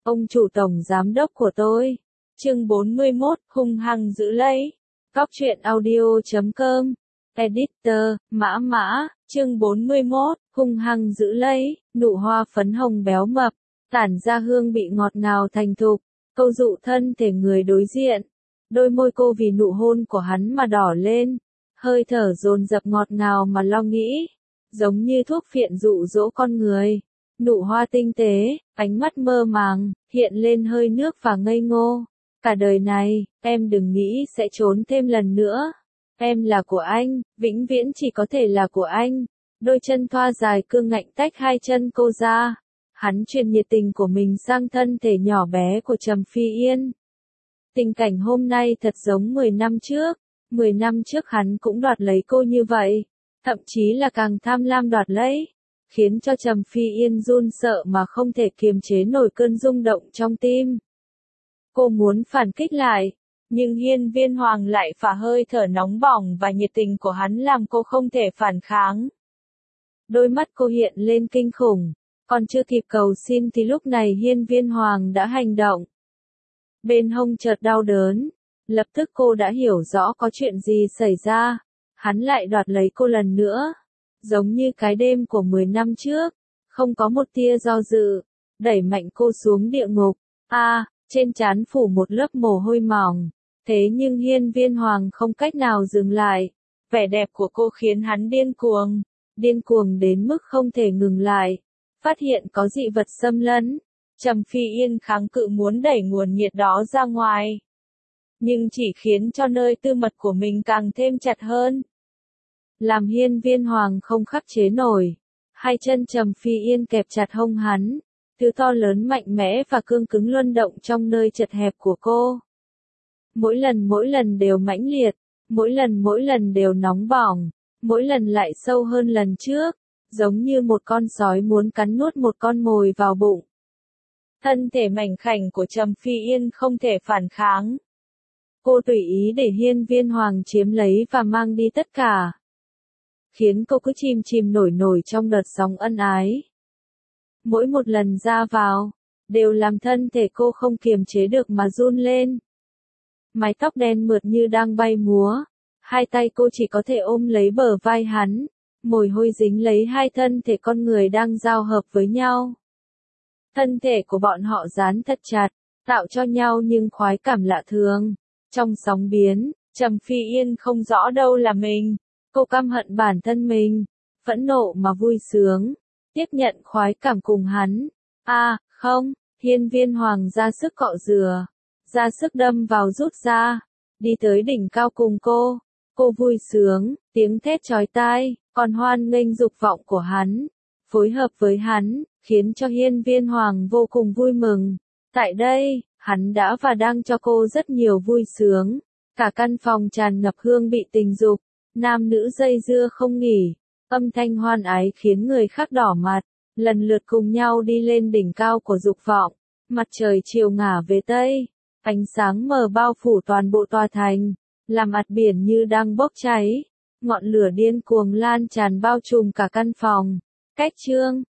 Ông chủ tổng giám đốc của tôi. Chương 41, hung hăng giữ lấy. Cóc truyện audio.com. Editor, Mã. Chương 41, hung hăng giữ lấy. Nụ hoa phấn hồng béo mập, tản ra hương vị ngọt ngào thành thục, câu dụ thân thể người đối diện. Đôi môi cô vì nụ hôn của hắn mà đỏ lên, hơi thở dồn dập ngọt ngào mà lo nghĩ, giống như thuốc phiện dụ dỗ con người. Nụ hoa tinh tế, ánh mắt mơ màng, hiện lên hơi nước và ngây ngô. Cả đời này, em đừng nghĩ sẽ trốn thêm lần nữa. Em là của anh, vĩnh viễn chỉ có thể là của anh. Đôi chân thoa dài cương ngạnh tách hai chân cô ra. Hắn truyền nhiệt tình của mình sang thân thể nhỏ bé của Trầm Phi Yên. Tình cảnh hôm nay thật giống 10 năm trước. 10 năm trước hắn cũng đoạt lấy cô như vậy. Thậm chí là càng tham lam đoạt lấy. Khiến cho Trầm Phi Yên run sợ mà không thể kiềm chế nổi cơn rung động trong tim. Cô muốn phản kích lại, nhưng Hiên Viên Hoàng lại phả hơi thở nóng bỏng và nhiệt tình của hắn làm cô không thể phản kháng. Đôi mắt cô hiện lên kinh khủng, còn chưa kịp cầu xin thì lúc này Hiên Viên Hoàng đã hành động. Bên hông chợt đau đớn, lập tức cô đã hiểu rõ có chuyện gì xảy ra, hắn lại đoạt lấy cô lần nữa. Giống như cái đêm của 10 năm trước, không có một tia do dự, đẩy mạnh cô xuống địa ngục. Trên trán phủ một lớp mồ hôi mỏng, thế nhưng Hiên Viên Hoàng không cách nào dừng lại. Vẻ đẹp của cô khiến hắn điên cuồng đến mức không thể ngừng lại. Phát hiện có dị vật xâm lấn, Trầm Phi Yên kháng cự muốn đẩy nguồn nhiệt đó ra ngoài, nhưng chỉ khiến cho nơi tư mật của mình càng thêm chặt hơn. Làm Hiên Viên Hoàng không khắc chế nổi, hai chân Trầm Phi Yên kẹp chặt hông hắn, thứ to lớn mạnh mẽ và cương cứng luân động trong nơi chật hẹp của cô. Mỗi lần đều mãnh liệt, mỗi lần đều nóng bỏng, mỗi lần lại sâu hơn lần trước, giống như một con sói muốn cắn nuốt một con mồi vào bụng. Thân thể mảnh khảnh của Trầm Phi Yên không thể phản kháng. Cô tùy ý để Hiên Viên Hoàng chiếm lấy và mang đi tất cả, khiến cô cứ chìm nổi trong đợt sóng ân ái. Mỗi một lần ra vào, đều làm thân thể cô không kiềm chế được mà run lên. Mái tóc đen mượt như đang bay múa, hai tay cô chỉ có thể ôm lấy bờ vai hắn, mồ hôi dính lấy hai thân thể con người đang giao hợp với nhau. Thân thể của bọn họ dán thật chặt, tạo cho nhau nhưng khoái cảm lạ thường. Trong sóng biến, Trầm Phi Yên không rõ đâu là mình. Cô căm hận bản thân mình, phẫn nộ mà vui sướng, tiếp nhận khoái cảm cùng hắn. Không, Hiên Viên Hoàng ra sức cọ rửa, ra sức đâm vào rút ra, đi tới đỉnh cao cùng cô. Cô vui sướng, tiếng thét chói tai, còn hoan nghênh dục vọng của hắn, phối hợp với hắn, khiến cho Hiên Viên Hoàng vô cùng vui mừng. Tại đây, hắn đã và đang cho cô rất nhiều vui sướng, cả căn phòng tràn ngập hương vị tình dục. Nam nữ dây dưa không nghỉ, âm thanh hoan ái khiến người khác đỏ mặt, lần lượt cùng nhau đi lên đỉnh cao của dục vọng. Mặt trời chiều ngả về tây, ánh sáng mờ bao phủ toàn bộ tòa thành, làm mặt biển như đang bốc cháy, ngọn lửa điên cuồng lan tràn bao trùm cả căn phòng. Cách chương